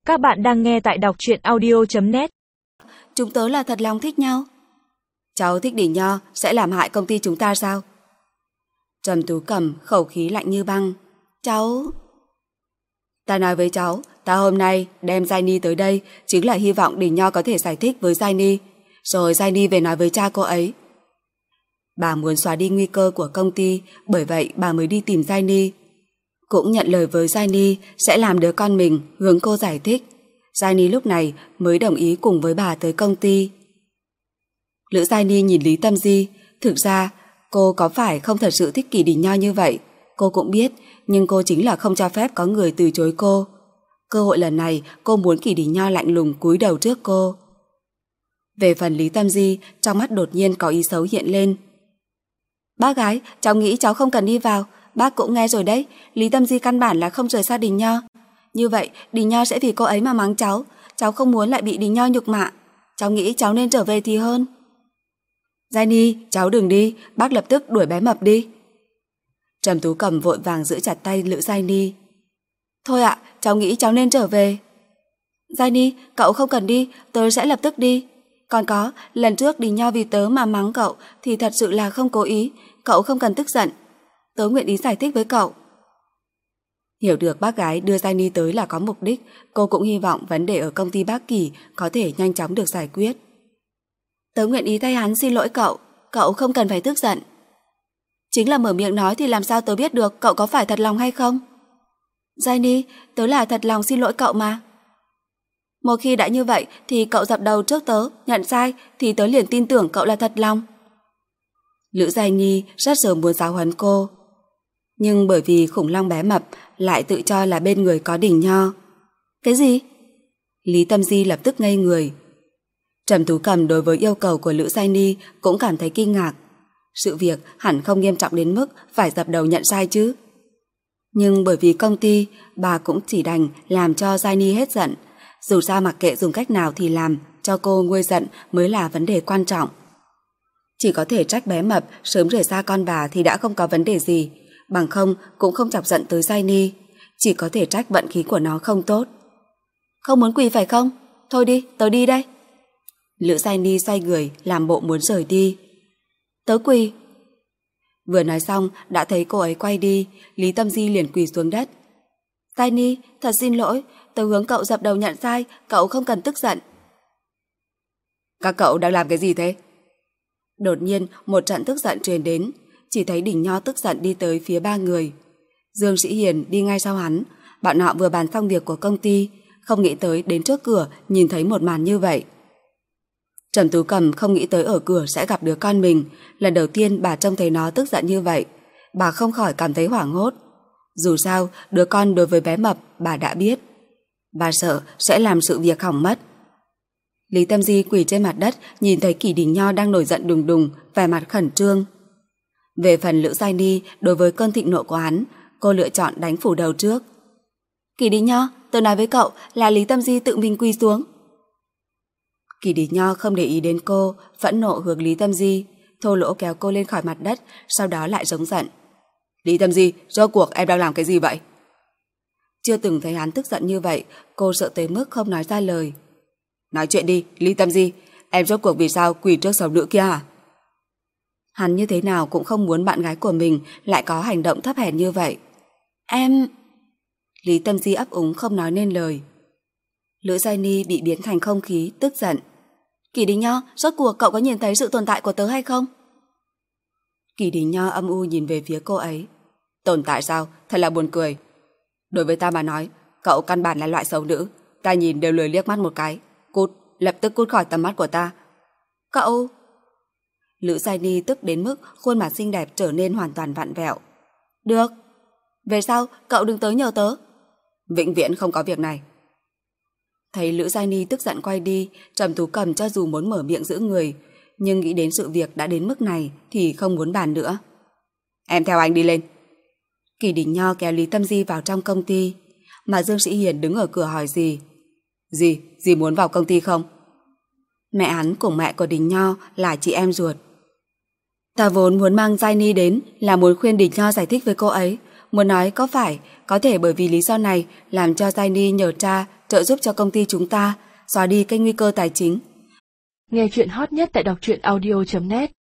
Các bạn đang nghe tại đọc truyện audio.net. Chúng tớ là thật lòng thích nhau. Cháu thích Đình Nho sẽ làm hại công ty chúng ta sao? Trầm Tú Cầm khẩu khí lạnh như băng. Cháu... Ta nói với cháu, ta hôm nay đem Giai Ni tới đây chính là hy vọng Đình Nho có thể giải thích với Giai Ni, rồi Giai Ni về nói với cha cô ấy. Bà muốn xóa đi nguy cơ của công ty, bởi vậy bà mới đi tìm Giai Ni. Cũng nhận lời với Giai Ni sẽ làm đứa con mình hướng cô giải thích. Giai Ni lúc này mới đồng ý cùng với bà tới công ty. Lữ Giai Ni nhìn Lý Tâm Di. Thực ra cô có phải không thật sự thích Kỳ Đình Nho như vậy, cô cũng biết, nhưng cô chính là không cho phép có người từ chối cô. Cơ hội lần này cô muốn Kỳ Đình Nho lạnh lùng cúi đầu trước cô. Về phần Lý Tâm Di, trong mắt đột nhiên có ý xấu hiện lên. Bác gái, cháu nghĩ cháu không cần đi vào. Bác cũng nghe rồi đấy, Lý Tâm Di căn bản là không rời xa Đình Nho. Như vậy Đình Nho sẽ vì cô ấy mà mắng cháu. Cháu không muốn lại bị Đình Nho nhục mạ. Cháu nghĩ cháu nên trở về thì hơn. Giai Ni, cháu đừng đi, bác lập tức đuổi bé mập đi. Trầm Tú Cầm vội vàng giữ chặt tay Lữ Giai Ni. Thôi ạ, cháu nghĩ cháu nên trở về. Giai Ni, cậu không cần đi, tớ sẽ lập tức đi. Còn có, lần trước Đình Nho vì tớ mà mắng cậu thì thật sự là không cố ý, cậu không cần tức giận. Tớ nguyện ý giải thích với cậu. Hiểu được bác gái đưa Giai Ni tới là có mục đích, cô cũng hy vọng vấn đề ở công ty Bác Kỳ có thể nhanh chóng được giải quyết. Tớ nguyện ý thay hắn xin lỗi cậu, cậu không cần phải tức giận. Chính là mở miệng nói thì làm sao tớ biết được cậu có phải thật lòng hay không? Giai Ni, tớ là thật lòng xin lỗi cậu mà. Một khi đã như vậy thì cậu dập đầu trước tớ, nhận sai thì tớ liền tin tưởng cậu là thật lòng. Lữ Giai Ni rất sớm muốn giáo huấn cô, nhưng bởi vì khủng long bé mập lại tự cho là bên người có Đình Nho. Cái gì? Lý Tâm Di lập tức ngây người. Trầm Tú Cầm đối với yêu cầu của Lữ Giai Ni cũng cảm thấy kinh ngạc. Sự việc hẳn không nghiêm trọng đến mức phải dập đầu nhận sai chứ. Nhưng bởi vì công ty, bà cũng chỉ đành làm cho Giai Ni hết giận. Dù sao mặc kệ dùng cách nào thì làm cho cô nguôi giận mới là vấn đề quan trọng. Chỉ có thể trách bé mập sớm rời xa con bà thì đã không có vấn đề gì, bằng không cũng không chọc giận tới Giai Ni. Chỉ có thể trách vận khí của nó không tốt. Không muốn quỳ phải không? Thôi đi, tớ đi đây. Lữ Giai Ni xoay người làm bộ muốn rời đi. Tớ quỳ. Vừa nói xong đã thấy cô ấy quay đi, Lý Tâm Di liền quỳ xuống đất. Giai Ni, thật xin lỗi, tớ hướng cậu dập đầu nhận sai, cậu không cần tức giận. Các cậu đang làm cái gì thế? Đột nhiên một trận tức giận truyền đến, chỉ thấy Đình Nho tức giận đi tới phía ba người. Dương Sĩ Hiền đi ngay sau hắn, bọn họ vừa bàn xong việc của công ty, không nghĩ tới đến trước cửa nhìn thấy một màn như vậy. Trầm Tú Cầm không nghĩ tới ở cửa sẽ gặp đứa con mình, lần đầu tiên bà trông thấy nó tức giận như vậy, bà không khỏi cảm thấy hoảng hốt. Dù sao, đứa con đối với bé mập bà đã biết, bà sợ sẽ làm sự việc hỏng mất. Lý Tâm Di quỳ trên mặt đất, nhìn thấy Kỳ Đình Nho đang nổi giận đùng đùng, vẻ mặt khẩn trương. Về phần Lữ Giai Ni, đối với cơn thịnh nộ của hắn, cô lựa chọn đánh phủ đầu trước. Kỳ Đình Nho, tôi nói với cậu là Lý Tâm Di tự mình quỳ xuống. Kỳ Đình Nho không để ý đến cô, phẫn nộ hướng Lý Tâm Di, thô lỗ kéo cô lên khỏi mặt đất, sau đó lại giống giận. Lý Tâm Di, rốt cuộc em đang làm cái gì vậy? Chưa từng thấy hắn tức giận như vậy, cô sợ tới mức không nói ra lời. Nói chuyện đi, Lý Tâm Di, em rốt cuộc vì sao quỳ trước sống nữ kia hả? Hắn như thế nào cũng không muốn bạn gái của mình lại có hành động thấp hèn như vậy. Em... Lý Tâm Di ấp úng không nói nên lời. Lữ Giai Ni bị biến thành không khí, tức giận. Kỳ Đình Nho, rốt cuộc cậu có nhìn thấy sự tồn tại của tớ hay không? Kỳ Đình Nho âm u nhìn về phía cô ấy. Tồn tại sao? Thật là buồn cười. Đối với ta mà nói, cậu căn bản là loại xấu nữ, ta nhìn đều lười liếc mắt một cái. Cút, lập tức cút khỏi tầm mắt của ta. Cậu... Lữ Giai Ni tức đến mức khuôn mặt xinh đẹp trở nên hoàn toàn vặn vẹo. Được. Về sau, cậu đừng tới nhờ tớ. Vĩnh viễn không có việc này. Thấy Lữ Giai Ni tức giận quay đi, Trầm Tú Cầm cho dù muốn mở miệng giữ người, nhưng nghĩ đến sự việc đã đến mức này thì không muốn bàn nữa. Em theo anh đi lên. Kỳ Đình Nho kéo Lý Tâm Di vào trong công ty, mà Dương Sĩ Hiền đứng ở cửa hỏi gì. Dì muốn vào công ty không? Mẹ hắn cùng mẹ của Đình Nho là chị em ruột. Ta vốn muốn mang Giai Ni đến là muốn khuyên Đình Nho giải thích với cô ấy, muốn nói có phải có thể bởi vì lý do này làm cho Giai Ni nhờ cha trợ giúp cho công ty chúng ta xóa đi cái nguy cơ tài chính. Nghe chuyện hot nhất tại đọc truyện audio.net